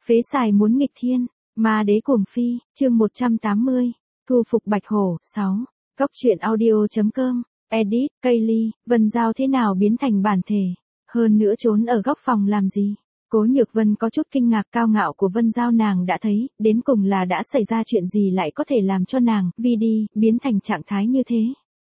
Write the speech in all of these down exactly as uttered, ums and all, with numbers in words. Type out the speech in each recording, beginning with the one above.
Phế xài muốn nghịch thiên, ma đế cuồng phi, chương một trăm tám mươi, thu phục bạch hổ, sáu, Cóc truyện audio.com, edit, Kaylee, Vân Giao thế nào biến thành bản thể, hơn nữa trốn ở góc phòng làm gì? Cố Nhược Vân có chút kinh ngạc cao ngạo của Vân Giao nàng đã thấy, đến cùng là đã xảy ra chuyện gì lại có thể làm cho nàng, vi đi, biến thành trạng thái như thế.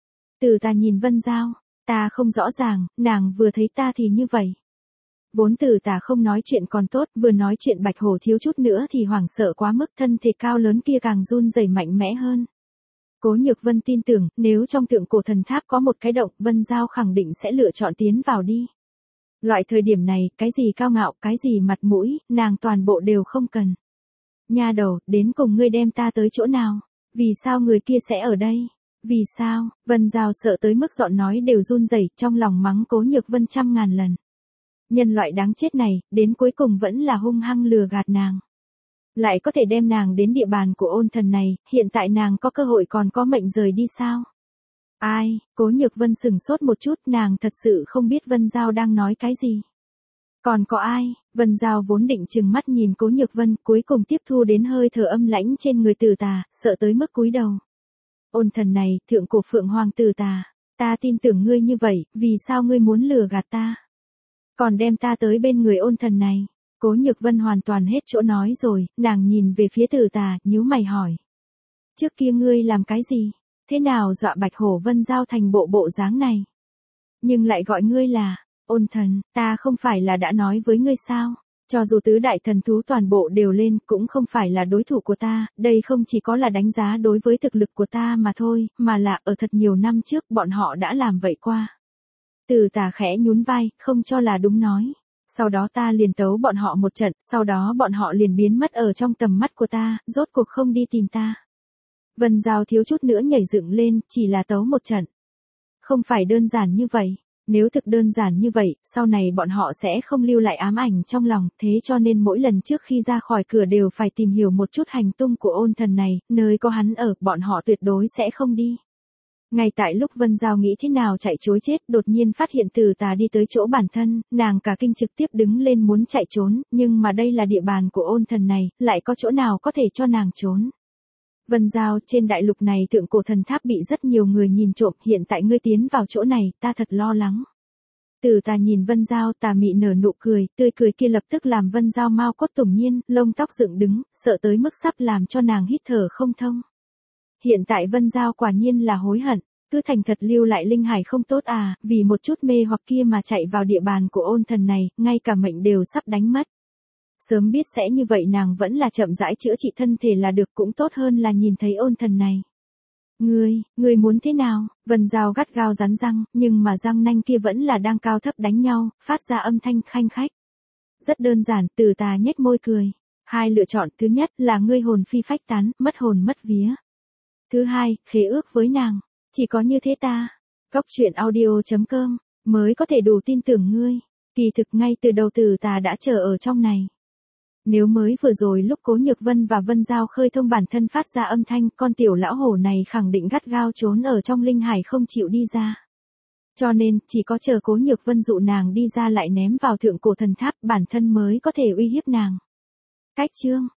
Từ ta nhìn Vân Giao, ta không rõ ràng, nàng vừa thấy ta thì như vậy. Vốn từ tả không nói chuyện còn tốt, vừa nói chuyện bạch hổ thiếu chút nữa thì hoảng sợ quá mức, thân thể cao lớn kia càng run rẩy mạnh mẽ hơn. Cố Nhược Vân tin tưởng, nếu trong tượng cổ thần tháp có một cái động, Vân Giao khẳng định sẽ lựa chọn tiến vào đi. Loại thời điểm này, cái gì cao ngạo, cái gì mặt mũi, nàng toàn bộ đều không cần. Nha đầu, đến cùng ngươi đem ta tới chỗ nào? Vì sao người kia sẽ ở đây? Vì sao? Vân Giao sợ tới mức giọng nói đều run rẩy, trong lòng mắng Cố Nhược Vân trăm ngàn lần. Nhân loại đáng chết này, đến cuối cùng vẫn là hung hăng lừa gạt nàng. Lại có thể đem nàng đến địa bàn của ôn thần này, hiện tại nàng có cơ hội còn có mệnh rời đi sao? Ai? Cố Nhược Vân sừng sốt một chút, nàng thật sự không biết Vân Giao đang nói cái gì. Còn có ai? Vân Giao vốn định trừng mắt nhìn Cố Nhược Vân, cuối cùng tiếp thu đến hơi thở âm lãnh trên người Từ Tà, sợ tới mức cúi đầu. Ôn thần này, thượng cổ phượng hoàng Từ Tà, ta tin tưởng ngươi như vậy, vì sao ngươi muốn lừa gạt ta? Còn đem ta tới bên người ôn thần này. Cố Nhược Vân hoàn toàn hết chỗ nói rồi, nàng nhìn về phía Từ Tà, nhíu mày hỏi. Trước kia ngươi làm cái gì? Thế nào dọa bạch hổ Vân Giao thành bộ bộ dáng này? Nhưng lại gọi ngươi là, ôn thần, ta không phải là đã nói với ngươi sao? Cho dù tứ đại thần thú toàn bộ đều lên, cũng không phải là đối thủ của ta, đây không chỉ có là đánh giá đối với thực lực của ta mà thôi, mà là ở thật nhiều năm trước bọn họ đã làm vậy qua. Từ Tà khẽ nhún vai, không cho là đúng nói. Sau đó ta liền tấu bọn họ một trận, sau đó bọn họ liền biến mất ở trong tầm mắt của ta, rốt cuộc không đi tìm ta. Vân Giao thiếu chút nữa nhảy dựng lên, chỉ là tấu một trận. Không phải đơn giản như vậy. Nếu thực đơn giản như vậy, sau này bọn họ sẽ không lưu lại ám ảnh trong lòng, thế cho nên mỗi lần trước khi ra khỏi cửa đều phải tìm hiểu một chút hành tung của ôn thần này, nơi có hắn ở, bọn họ tuyệt đối sẽ không đi. Ngay tại lúc Vân Giao nghĩ thế nào chạy trối chết, đột nhiên phát hiện Từ Tà đi tới chỗ bản thân, nàng cả kinh trực tiếp đứng lên muốn chạy trốn, nhưng mà đây là địa bàn của ôn thần này, lại có chỗ nào có thể cho nàng trốn. Vân Giao, trên đại lục này thượng cổ thần tháp bị rất nhiều người nhìn trộm, hiện tại ngươi tiến vào chỗ này, ta thật lo lắng. Từ Tà nhìn Vân Giao, tà mị nở nụ cười, tươi cười kia lập tức làm Vân Giao mau cốt tủng nhiên, lông tóc dựng đứng, sợ tới mức sắp làm cho nàng hít thở không thông. Hiện tại Vân Giao quả nhiên là hối hận, cứ thành thật lưu lại linh hải không tốt à, vì một chút mê hoặc kia mà chạy vào địa bàn của ôn thần này, ngay cả mệnh đều sắp đánh mất. Sớm biết sẽ như vậy nàng vẫn là chậm rãi chữa trị thân thể là được, cũng tốt hơn là nhìn thấy ôn thần này. Ngươi, ngươi muốn thế nào? Vân Giao gắt gao rắn răng, nhưng mà răng nanh kia vẫn là đang cao thấp đánh nhau, phát ra âm thanh khanh khách. Rất đơn giản, Từ Tà nhếch môi cười. Hai lựa chọn, thứ nhất là ngươi hồn phi phách tán, mất hồn mất vía. Thứ hai, khế ước với nàng. Chỉ có như thế ta, Cóc truyện audio.com, mới có thể đủ tin tưởng ngươi. Kỳ thực ngay từ đầu Từ Tà đã chờ ở trong này. Nếu mới vừa rồi lúc Cố Nhược Vân và Vân Giao khơi thông bản thân phát ra âm thanh, con tiểu lão hổ này khẳng định gắt gao trốn ở trong linh hải không chịu đi ra. Cho nên, chỉ có chờ Cố Nhược Vân dụ nàng đi ra lại ném vào thượng cổ thần tháp, bản thân mới có thể uy hiếp nàng. Cách chương